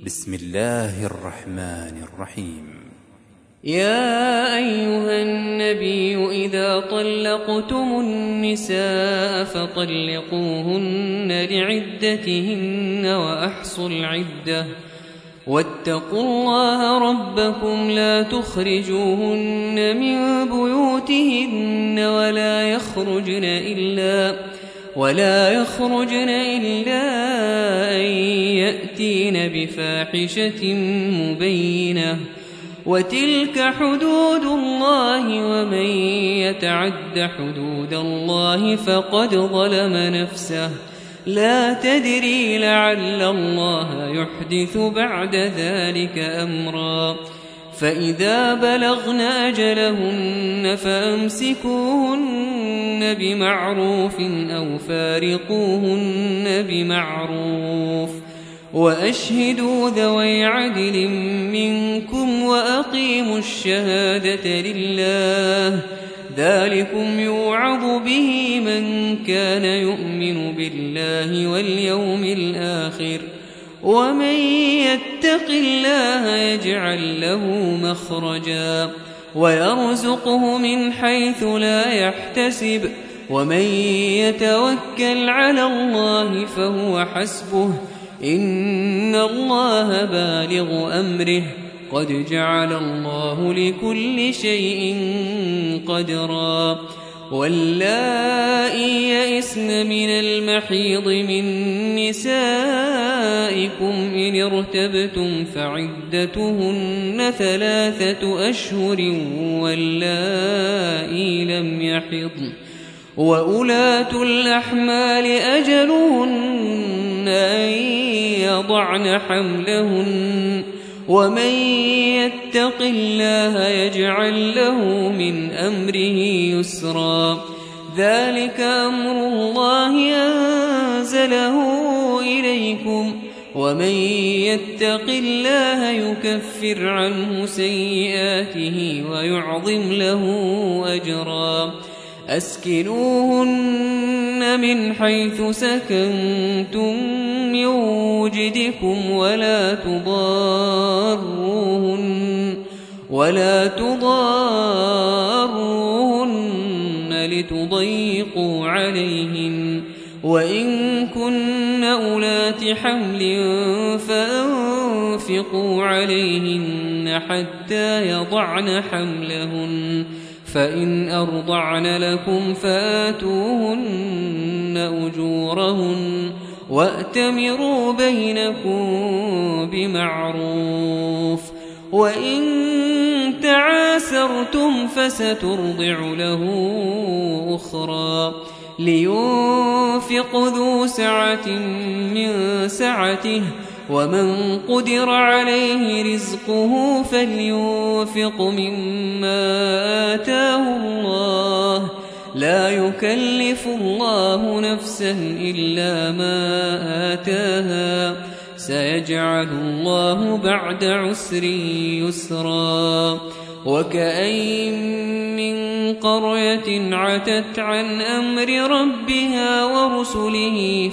بسم الله الرحمن الرحيم. يا أيها النبي إذا طلقتم النساء فطلقوهن لعدتهن وأحصوا العدة واتقوا الله ربكم لا تخرجوهن من بيوتهن ولا يخرجن إلا أن يأتين بفاحشة مبينة وتلك حدود الله ومن يتعد حدود الله فقد ظلم نفسه لا تدري لعل الله يحدث بعد ذلك أمرا فإذا بلغن أجلهن فأمسكوهن بمعروف أو فارقوهن بمعروف وأشهدوا ذوي عدل منكم وأقيموا الشهادة لله ذلكم يوعظ به من كان يؤمن بالله واليوم الآخر ومن يتق الله يجعل له مخرجا ويرزقه من حيث لا يحتسب ومن يتوكل على الله فهو حسبه إن الله بالغ أمره قد جعل الله لكل شيء قدرا واللائي يئسن من المحيض من نسائكم إن ارتبتم فعدتهن 3 أشهر واللائي لم يحضن وأولاة الأحمال أجلهن أن يضعن حملهن ومن يتق الله يجعل له من أمره يسرا ذلك أمر الله أنزله إليكم ومن يتق الله يكفر عنه سيئاته ويعظم له أجرا أسكنوهن من حيث سكنتم من وجدكم ولا تضاروهن لتضيقوا عليهن وإن كن أولات حمل فأنفقوا عليهن حتى يضعن حملهن فإن أرضعن لكم فآتوهن أجورهن وأتمروا بينكم بمعروف وإن تعاسرتم فسترضع له أخرى لينفق ذو سعة من سعته ومن قدر عليه رزقه فلينفق مما آتاه الله لا يكلف الله نفسا إلا ما آتاها سيجعل الله بعد عسر يسرا وكأين من قرية عتت عن أمر ربها ورسله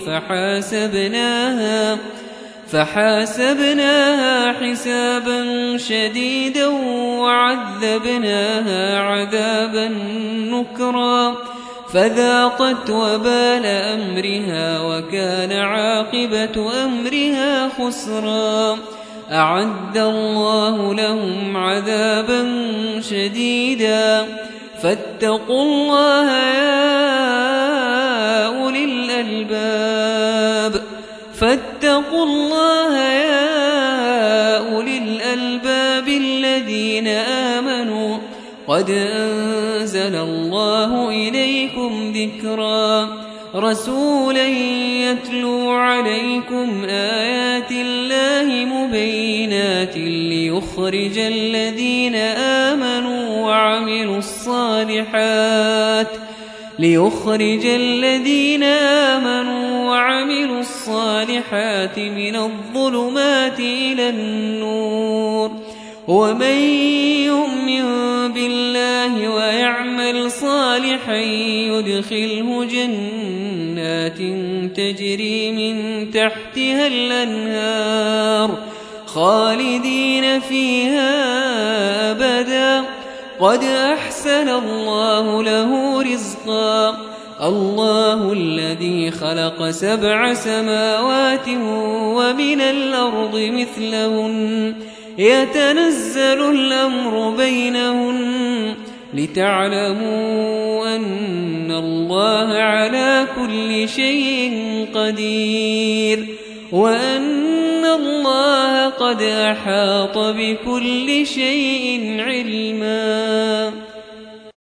فحاسبناها حسابا شديدا وعذبناها عذابا نكرا فذاقت وبال أمرها وكان عاقبة أمرها خسرا أعد الله لهم عذابا شديدا فاتقوا الله يا أولي الألباب الذين آمنوا قد أنزل الله إليكم ذكرا رسولا يتلو عليكم آيات الله مبينات ليخرج الذين آمنوا وعملوا الصالحات من الظلمات إلى النور ومن يؤمن بالله ويعمل صالحا يدخله جنات تجري من تحتها الأنهار خالدين فيها أبدا قد أحسن الله له رزقا الله الذي خلق 7 سماوات ومن الأرض مثلهن يتنزل الأمر بينهن لتعلموا أن الله على كل شيء قدير وأن الله قد أحاط بكل شيء علما.